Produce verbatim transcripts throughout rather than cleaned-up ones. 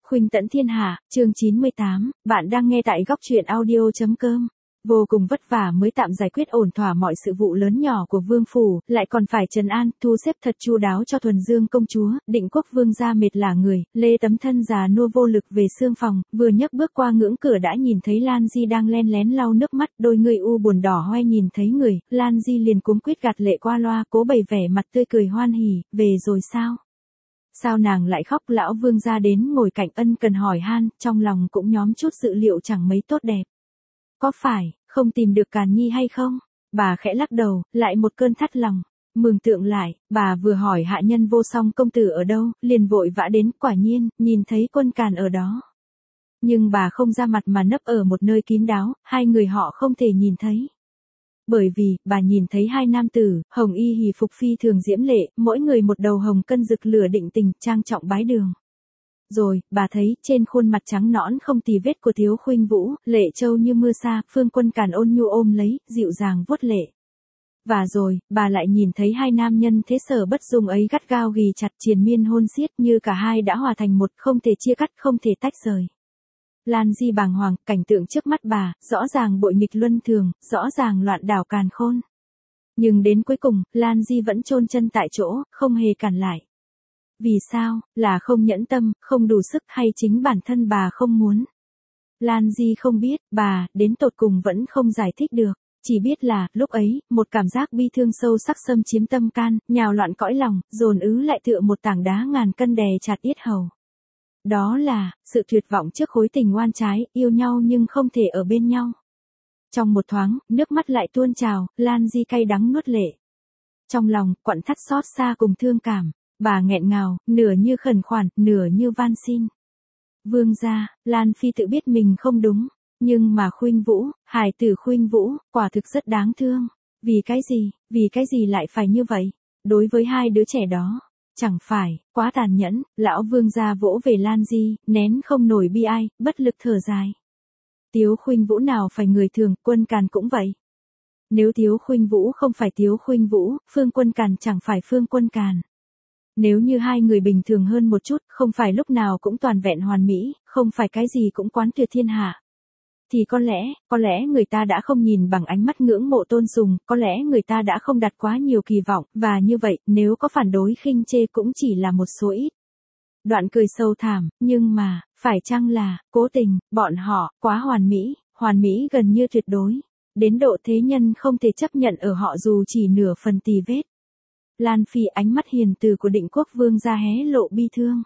Khuynh tẫn thiên hạ, chương chín mươi tám, bạn đang nghe tại góc truyện audio.com. Vô cùng vất vả mới tạm giải quyết ổn thỏa mọi sự vụ lớn nhỏ của vương phủ, lại còn phải trấn an, thu xếp thật chu đáo cho Thuần Dương công chúa. Định Quốc vương gia mệt lả người, lê tấm thân già nua vô lực về xương phòng, vừa nhấc bước qua ngưỡng cửa đã nhìn thấy Lan Di đang len lén lau nước mắt, đôi người u buồn đỏ hoe nhìn thấy người, Lan Di liền cuống quýt gạt lệ qua loa, cố bày vẻ mặt tươi cười hoan hỉ, về rồi sao? Sao nàng lại khóc? Lão vương gia đến ngồi cạnh ân cần hỏi han, trong lòng cũng nhóm chút dự liệu chẳng mấy tốt đẹp. Có phải, không tìm được Càn Nhi hay không? Bà khẽ lắc đầu, lại một cơn thắt lòng. Mường tượng lại, bà vừa hỏi hạ nhân Vô Song công tử ở đâu, liền vội vã đến, quả nhiên, nhìn thấy Quân Càn ở đó. Nhưng bà không ra mặt mà nấp ở một nơi kín đáo, hai người họ không thể nhìn thấy. Bởi vì, bà nhìn thấy hai nam tử, hồng y hỉ phục phi thường diễm lệ, mỗi người một đầu hồng cân rực lửa định tình, trang trọng bái đường. Rồi, bà thấy, trên khuôn mặt trắng nõn không tì vết của Tiếu Khuynh Vũ, lệ châu như mưa sa, Phương Quân Càn ôn nhu ôm lấy, dịu dàng vuốt lệ. Và rồi, bà lại nhìn thấy hai nam nhân thế sở bất dung ấy gắt gao ghì chặt triền miên hôn xiết như cả hai đã hòa thành một, không thể chia cắt, không thể tách rời. Lan Di bàng hoàng, cảnh tượng trước mắt bà, rõ ràng bội nghịch luân thường, rõ ràng loạn đảo càn khôn. Nhưng đến cuối cùng, Lan Di vẫn chôn chân tại chỗ, không hề cản lại. Vì sao, là không nhẫn tâm, không đủ sức hay chính bản thân bà không muốn? Lan Di không biết, bà, đến tột cùng vẫn không giải thích được. Chỉ biết là, lúc ấy, một cảm giác bi thương sâu sắc xâm chiếm tâm can, nhào loạn cõi lòng, dồn ứ lại tựa một tảng đá ngàn cân đè chặt yết hầu. Đó là, sự tuyệt vọng trước khối tình oan trái, yêu nhau nhưng không thể ở bên nhau. Trong một thoáng, nước mắt lại tuôn trào, Lan Di cay đắng nuốt lệ. Trong lòng, quặn thắt xót xa cùng thương cảm, bà nghẹn ngào, nửa như khẩn khoản, nửa như van xin. Vương gia, Lan Phi tự biết mình không đúng, nhưng mà Khuynh Vũ, hài tử Khuynh Vũ, quả thực rất đáng thương. Vì cái gì, vì cái gì lại phải như vậy? Đối với hai đứa trẻ đó. Chẳng phải, quá tàn nhẫn, lão vương gia vỗ về Lan Di, nén không nổi bi ai, bất lực thở dài. Tiếu Khuynh Vũ nào phải người thường, Quân Càn cũng vậy. Nếu Tiếu Khuynh Vũ không phải Tiếu Khuynh Vũ, Phương Quân Càn chẳng phải Phương Quân Càn. Nếu như hai người bình thường hơn một chút, không phải lúc nào cũng toàn vẹn hoàn mỹ, không phải cái gì cũng quán tuyệt thiên hạ. Thì có lẽ, có lẽ người ta đã không nhìn bằng ánh mắt ngưỡng mộ tôn sùng, có lẽ người ta đã không đặt quá nhiều kỳ vọng, và như vậy, nếu có phản đối khinh chê cũng chỉ là một số ít. Đoạn cười sâu thẳm, nhưng mà, phải chăng là, cố tình, bọn họ, quá hoàn mỹ, hoàn mỹ gần như tuyệt đối. Đến độ thế nhân không thể chấp nhận ở họ dù chỉ nửa phần tì vết. Lan Phi ánh mắt hiền từ của Định Quốc vương ra hé lộ bi thương.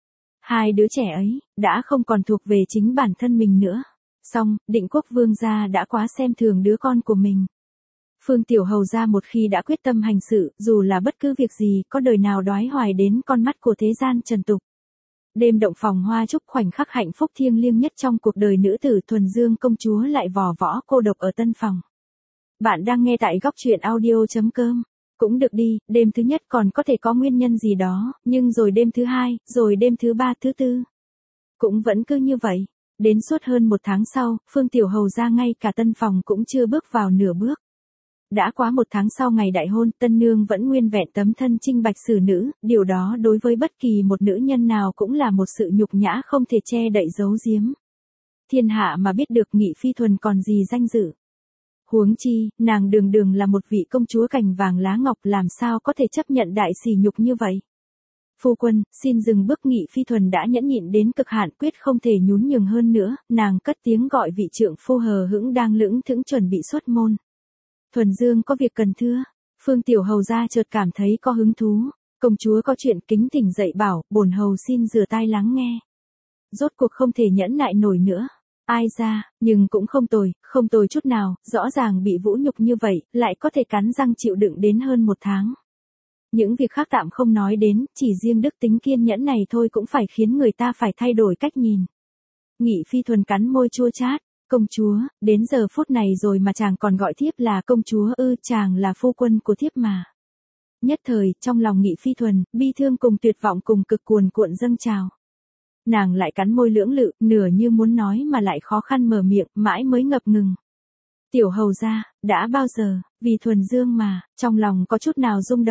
Hai đứa trẻ ấy, đã không còn thuộc về chính bản thân mình nữa. Xong, Định Quốc vương gia đã quá xem thường đứa con của mình. Phương Tiểu Hầu gia một khi đã quyết tâm hành sự, dù là bất cứ việc gì, có đời nào đoái hoài đến con mắt của thế gian trần tục. Đêm động phòng hoa chúc khoảnh khắc hạnh phúc thiêng liêng nhất trong cuộc đời nữ tử Thuần Dương công chúa lại vò võ cô độc ở tân phòng. Bạn đang nghe tại góc truyện audio.com. Cũng được đi, đêm thứ nhất còn có thể có nguyên nhân gì đó, nhưng rồi đêm thứ hai, rồi đêm thứ ba, thứ tư. Cũng vẫn cứ như vậy. Đến suốt hơn một tháng sau, Phương Tiểu Hầu ra ngay cả tân phòng cũng chưa bước vào nửa bước. Đã quá một tháng sau ngày đại hôn, tân nương vẫn nguyên vẹn tấm thân trinh bạch xử nữ, điều đó đối với bất kỳ một nữ nhân nào cũng là một sự nhục nhã không thể che đậy giấu giếm. Thiên hạ mà biết được Nghị Phi Thuần còn gì danh dự. Huống chi, nàng đường đường là một vị công chúa cành vàng lá ngọc, làm sao có thể chấp nhận đại sỉ nhục như vậy. Phu quân, xin dừng bước. Nghị Phi Thuần đã nhẫn nhịn đến cực hạn, quyết không thể nhún nhường hơn nữa, nàng cất tiếng gọi vị trượng phu hờ hững đang lững thững chuẩn bị xuất môn. Thuần Dương có việc cần thưa. Phương Tiểu Hầu gia chợt cảm thấy có hứng thú. Công chúa có chuyện, kính thỉnh dậy bảo, bổn hầu xin rửa tai lắng nghe. Rốt cuộc không thể nhẫn nại nổi nữa. Ai ra, nhưng cũng không tồi, không tồi chút nào, rõ ràng bị vũ nhục như vậy, lại có thể cắn răng chịu đựng đến hơn một tháng. Những việc khác tạm không nói đến, chỉ riêng đức tính kiên nhẫn này thôi cũng phải khiến người ta phải thay đổi cách nhìn. Nghị Phi Thuần cắn môi chua chát, công chúa, đến giờ phút này rồi mà chàng còn gọi thiếp là công chúa ư? Chàng là phu quân của thiếp mà. Nhất thời, trong lòng Nghị Phi Thuần, bi thương cùng tuyệt vọng cùng cực cuồn cuộn dâng trào. Nàng lại cắn môi lưỡng lự, nửa như muốn nói mà lại khó khăn mở miệng, mãi mới ngập ngừng. Tiểu Hầu gia, đã bao giờ, vì Thuần Dương mà, trong lòng có chút nào rung động.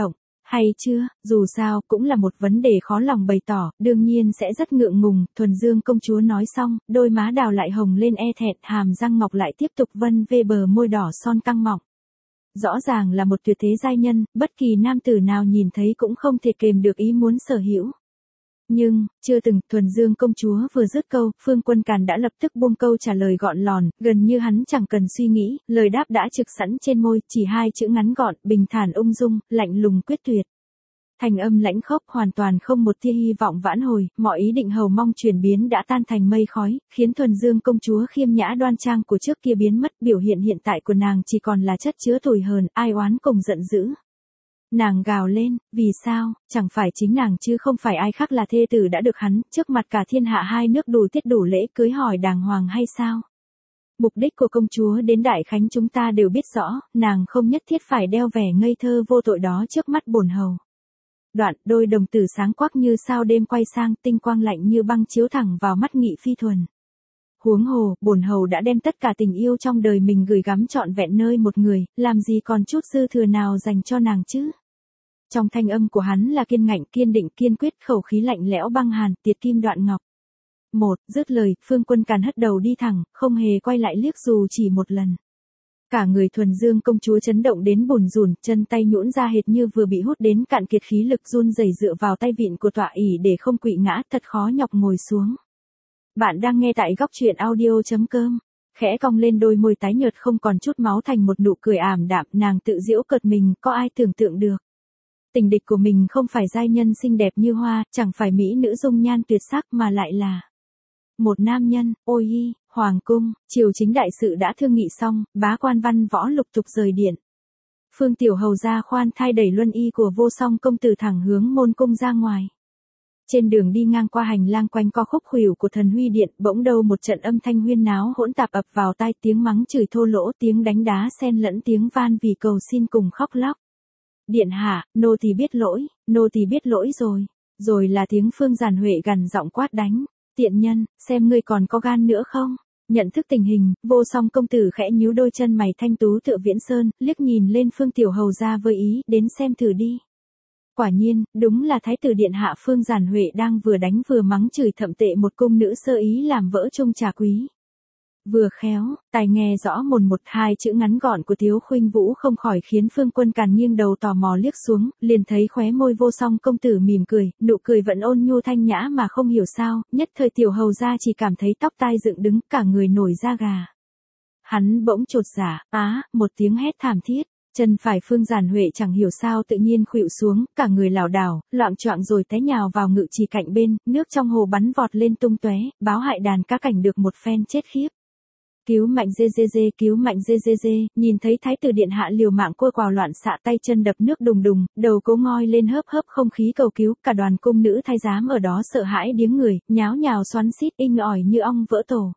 Hay chưa, dù sao, cũng là một vấn đề khó lòng bày tỏ, đương nhiên sẽ rất ngượng ngùng, thuần dương công chúa nói xong, đôi má đào lại hồng lên e thẹn, hàm răng ngọc lại tiếp tục vân vê bờ môi đỏ son căng mọng. Rõ ràng là một tuyệt thế giai nhân, bất kỳ nam tử nào nhìn thấy cũng không thể kềm được ý muốn sở hữu. Nhưng, chưa từng, thuần dương công chúa vừa dứt câu, Phương Quân Càn đã lập tức buông câu trả lời gọn lòn, gần như hắn chẳng cần suy nghĩ, lời đáp đã trực sẵn trên môi, chỉ hai chữ ngắn gọn, bình thản ung dung, lạnh lùng quyết tuyệt. Thành âm lãnh khốc hoàn toàn không một tia hy vọng vãn hồi, mọi ý định hầu mong chuyển biến đã tan thành mây khói, khiến thuần dương công chúa khiêm nhã đoan trang của trước kia biến mất, biểu hiện hiện tại của nàng chỉ còn là chất chứa tủi hờn, ai oán cùng giận dữ. Nàng gào lên, vì sao, chẳng phải chính nàng chứ không phải ai khác là thê tử đã được hắn, trước mặt cả thiên hạ hai nước đủ tiết đủ lễ cưới hỏi đàng hoàng hay sao? Mục đích của công chúa đến Đại Khánh chúng ta đều biết rõ, nàng không nhất thiết phải đeo vẻ ngây thơ vô tội đó trước mắt bổn hầu. Đoạn, đôi đồng tử sáng quắc như sao đêm quay sang, tinh quang lạnh như băng chiếu thẳng vào mắt Nghị Phi thuần. Huống hồ, bổn hầu đã đem tất cả tình yêu trong đời mình gửi gắm trọn vẹn nơi một người, làm gì còn chút dư thừa nào dành cho nàng chứ? Trong thanh âm của hắn là kiên ngạnh, kiên định, kiên quyết, khẩu khí lạnh lẽo băng hàn, tiệt kim đoạn ngọc. Một, dứt lời, Phương Quân Càn hất đầu đi thẳng, không hề quay lại liếc dù chỉ một lần. Cả người thuần dương công chúa chấn động đến bùn rùn, chân tay nhũn ra hệt như vừa bị hút đến cạn kiệt khí lực, run rẩy dựa vào tay vịn của tọa ỷ để không quỵ ngã, thật khó nhọc ngồi xuống. Bạn đang nghe tại góc truyện audio chấm com. Khẽ cong lên đôi môi tái nhợt không còn chút máu thành một nụ cười ảm đạm, nàng tự giễu cợt mình, có ai tưởng tượng được. Tình địch của mình không phải giai nhân xinh đẹp như hoa, chẳng phải mỹ nữ dung nhan tuyệt sắc mà lại là một nam nhân. Ôi y, hoàng cung, triều chính đại sự đã thương nghị xong, bá quan văn võ lục tục rời điện. Phương tiểu hầu ra khoan thai đẩy luân y của vô song công tử thẳng hướng môn cung ra ngoài. Trên đường đi ngang qua hành lang quanh co khúc khuỷu của thần huy điện, bỗng đâu một trận âm thanh huyên náo hỗn tạp ập vào tai, tiếng mắng chửi thô lỗ, tiếng đánh đá xen lẫn tiếng van vì cầu xin cùng khóc lóc. Điện hạ, nô tỳ biết lỗi, nô tỳ biết lỗi rồi. Rồi là tiếng Phương Giản Huệ gằn giọng quát đánh. Tiện nhân, xem ngươi còn có gan nữa không? Nhận thức tình hình, vô song công tử khẽ nhíu đôi chân mày thanh tú tựa viễn sơn, liếc nhìn lên Phương tiểu hầu ra với ý, đến xem thử đi. Quả nhiên, đúng là thái tử điện hạ Phương Giản Huệ đang vừa đánh vừa mắng chửi thậm tệ một cung nữ sơ ý làm vỡ chung trà quý. Vừa khéo, tài nghe rõ mồn một hai chữ ngắn gọn của Tiếu Khuynh Vũ không khỏi khiến Phương Quân Càn nghiêng đầu tò mò liếc xuống, liền thấy khóe môi vô song công tử mỉm cười, nụ cười vẫn ôn nhu thanh nhã mà không hiểu sao, nhất thời tiểu hầu ra chỉ cảm thấy tóc tai dựng đứng, cả người nổi da gà. Hắn bỗng chột dạ, á, một tiếng hét thảm thiết. Chân phải Phương Giản Huệ chẳng hiểu sao tự nhiên khuỵu xuống, cả người lảo đảo, loạng choạng rồi té nhào vào ngự trì cạnh bên, nước trong hồ bắn vọt lên tung tóe, báo hại đàn cá cảnh được một phen chết khiếp. Cứu mạnh dê dê dê, cứu mạnh dê dê dê, nhìn thấy thái tử điện hạ liều mạng côi quào loạn xạ tay chân đập nước đùng đùng, đầu cố ngoi lên hớp hớp không khí cầu cứu, cả đoàn cung nữ thái giám ở đó sợ hãi điếng người, nháo nhào xoắn xít inh ỏi như ong vỡ tổ.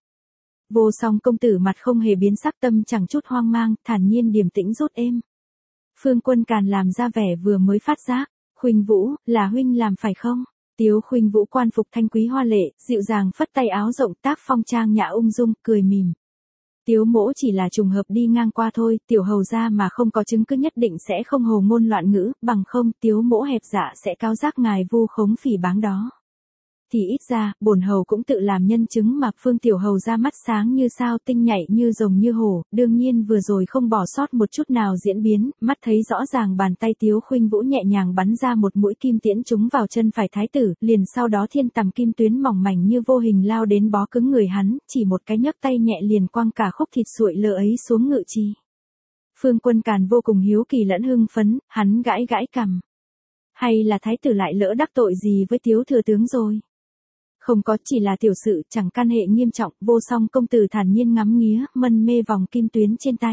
Vô song công tử mặt không hề biến sắc, tâm chẳng chút hoang mang, thản nhiên điềm tĩnh rút êm. Phương Quân Càn làm ra vẻ vừa mới phát giác, Khuynh Vũ, là huynh làm phải không? Tiếu Khuynh Vũ quan phục thanh quý hoa lệ, dịu dàng phất tay áo rộng tác phong trang nhã ung dung, cười mỉm. Tiếu mỗ chỉ là trùng hợp đi ngang qua thôi, tiểu hầu ra mà không có chứng cứ nhất định sẽ không hồ ngôn loạn ngữ, bằng không tiếu mỗ hẹp dạ sẽ cáo giác ngài vu khống phỉ báng đó. Thì ít ra, bổn hầu cũng tự làm nhân chứng mà. Phương tiểu hầu ra mắt sáng như sao, tinh nhạy như rồng như hổ, đương nhiên vừa rồi không bỏ sót một chút nào diễn biến, mắt thấy rõ ràng bàn tay Tiếu Khuynh Vũ nhẹ nhàng bắn ra một mũi kim tiễn trúng vào chân phải thái tử, liền sau đó thiên tầm kim tuyến mỏng mảnh như vô hình lao đến bó cứng người hắn, chỉ một cái nhấc tay nhẹ liền quăng cả khúc thịt sụi lơ ấy xuống ngự trì. Phương Quân Càn vô cùng hiếu kỳ lẫn hưng phấn, hắn gãi gãi cằm. Hay là thái tử lại lỡ đắc tội gì với Tiếu thừa tướng rồi? Không có, chỉ là tiểu sự, chẳng can hệ nghiêm trọng. Vô song công tử thản nhiên ngắm nghía, mân mê vòng kim tuyến trên tay.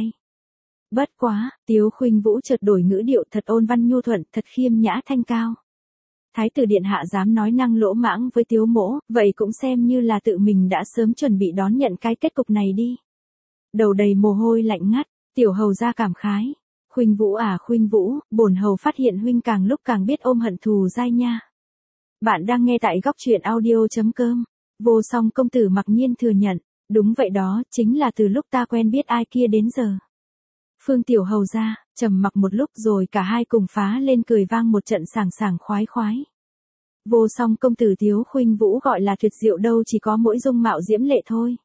Bất quá, Tiếu Khuynh Vũ chợt đổi ngữ điệu, thật ôn văn nhu thuận, thật khiêm nhã thanh cao. Thái tử điện hạ dám nói năng lỗ mãng với Tiếu mỗ, vậy cũng xem như là tự mình đã sớm chuẩn bị đón nhận cái kết cục này đi. Đầu đầy mồ hôi lạnh ngắt, tiểu hầu ra cảm khái. Khuynh Vũ à Khuynh Vũ, bổn hầu phát hiện huynh càng lúc càng biết ôm hận thù dai nha. Bạn đang nghe tại góc truyện audio chấm com. Vô song công tử mặc nhiên thừa nhận, đúng vậy đó, chính là từ lúc ta quen biết ai kia đến giờ. Phương Tiểu Hầu ra, trầm mặc một lúc rồi cả hai cùng phá lên cười vang một trận sảng sảng khoái khoái. Vô song công tử Tiếu Khuynh Vũ gọi là tuyệt diệu đâu chỉ có mỗi dung mạo diễm lệ thôi.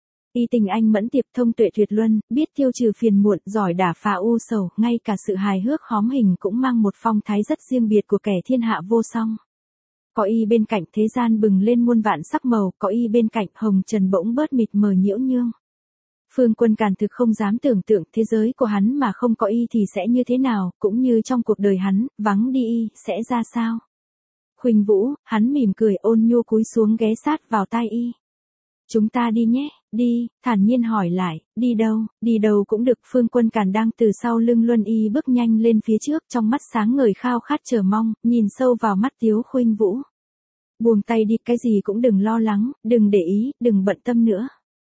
Y tình anh mẫn tiệp thông tuệ tuyệt luân, biết tiêu trừ phiền muộn, giỏi đả phá u sầu, ngay cả sự hài hước hóm hình cũng mang một phong thái rất riêng biệt của kẻ thiên hạ vô song. Có y bên cạnh thế gian bừng lên muôn vạn sắc màu, có y bên cạnh hồng trần bỗng bớt mịt mờ nhiễu nhương. Phương Quân Càn thực không dám tưởng tượng thế giới của hắn mà không có y thì sẽ như thế nào, cũng như trong cuộc đời hắn, vắng đi y, sẽ ra sao. Khuynh Vũ, hắn mỉm cười ôn nhu cúi xuống ghé sát vào tai y. Chúng ta đi nhé, đi, thản nhiên hỏi lại, đi đâu, đi đâu cũng được. Phương Quân Càn đang từ sau lưng Luân Y bước nhanh lên phía trước, trong mắt sáng ngời khao khát chờ mong, nhìn sâu vào mắt Tiếu Khuynh Vũ. Buông tay đi, cái gì cũng đừng lo lắng, đừng để ý, đừng bận tâm nữa.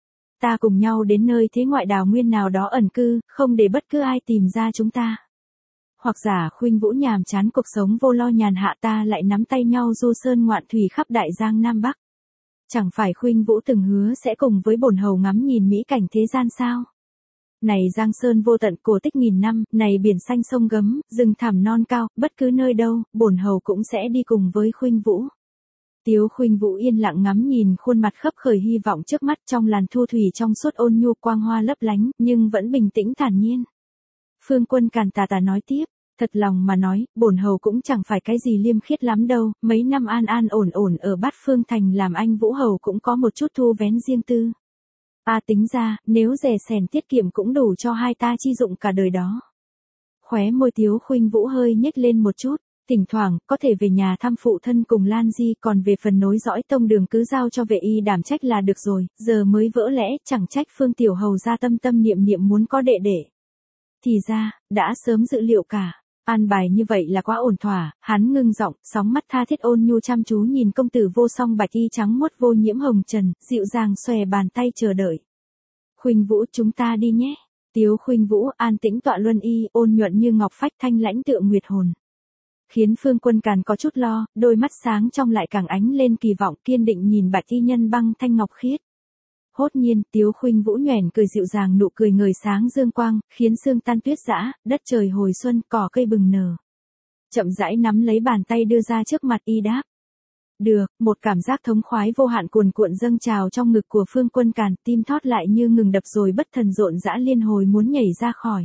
Ta cùng nhau đến nơi thế ngoại đào nguyên nào đó ẩn cư, không để bất cứ ai tìm ra chúng ta. Hoặc giả Khuynh Vũ nhàm chán cuộc sống vô lo nhàn hạ, ta lại nắm tay nhau du sơn ngoạn thủy khắp đại giang Nam Bắc. Chẳng phải Khuynh Vũ từng hứa sẽ cùng với bổn hầu ngắm nhìn mỹ cảnh thế gian sao? Này giang sơn vô tận cổ tích nghìn năm, này biển xanh sông gấm, rừng thẳm non cao, bất cứ nơi đâu, bổn hầu cũng sẽ đi cùng với Khuynh Vũ. Tiếu Khuynh Vũ yên lặng ngắm nhìn khuôn mặt khấp khởi hy vọng trước mắt, trong làn thu thủy trong suốt ôn nhu quang hoa lấp lánh, nhưng vẫn bình tĩnh thản nhiên. Phương Quân Càn tà tà nói tiếp, thật lòng mà nói, bổn hầu cũng chẳng phải cái gì liêm khiết lắm đâu, mấy năm an an ổn ổn ở Bát Phương Thành làm anh Vũ hầu cũng có một chút thu vén riêng tư. Ta tính ra, nếu rẻ sẻn tiết kiệm cũng đủ cho hai ta chi dụng cả đời đó. Khóe môi Tiếu Khuynh Vũ hơi nhếch lên một chút, thỉnh thoảng, có thể về nhà thăm phụ thân cùng Lan Di, còn về phần nối dõi tông đường cứ giao cho vệ y đảm trách là được rồi, giờ mới vỡ lẽ, chẳng trách Phương Tiểu Hầu ra tâm tâm niệm niệm muốn có đệ đệ. Thì ra, đã sớm dự liệu cả. An bài như vậy là quá ổn thỏa, hắn ngưng giọng, sóng mắt tha thiết ôn nhu chăm chú nhìn công tử vô song bạch y trắng muốt vô nhiễm hồng trần, dịu dàng xòe bàn tay chờ đợi. Khuynh Vũ, chúng ta đi nhé. Tiếu Khuynh Vũ an tĩnh tọa Luân Y, ôn nhuận như ngọc phách, thanh lãnh tựa nguyệt hồn. Khiến Phương Quân Càn có chút lo, đôi mắt sáng trong lại càng ánh lên kỳ vọng, kiên định nhìn bạch y nhân băng thanh ngọc khiết. Hốt nhiên, Tiếu Khuynh Vũ nhoẻn cười dịu dàng, nụ cười ngời sáng dương quang, khiến sương tan tuyết dã, đất trời hồi xuân, cỏ cây bừng nở. Chậm rãi nắm lấy bàn tay đưa ra trước mặt y đáp. Được, một cảm giác thống khoái vô hạn cuồn cuộn dâng trào trong ngực của Phương Quân Càn, tim thót lại như ngừng đập rồi bất thần rộn rã liên hồi muốn nhảy ra khỏi.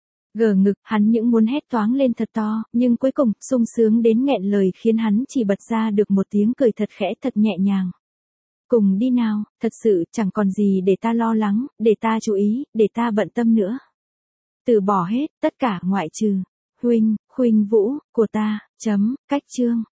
Gờ ngực, hắn những muốn hét toáng lên thật to, nhưng cuối cùng, sung sướng đến nghẹn lời khiến hắn chỉ bật ra được một tiếng cười thật khẽ thật nhẹ nhàng. Cùng đi nào, thật sự chẳng còn gì để ta lo lắng, để ta chú ý, để ta bận tâm nữa. Từ bỏ hết, tất cả ngoại trừ, Huynh, Khuynh Vũ, của ta, chấm, cách chương.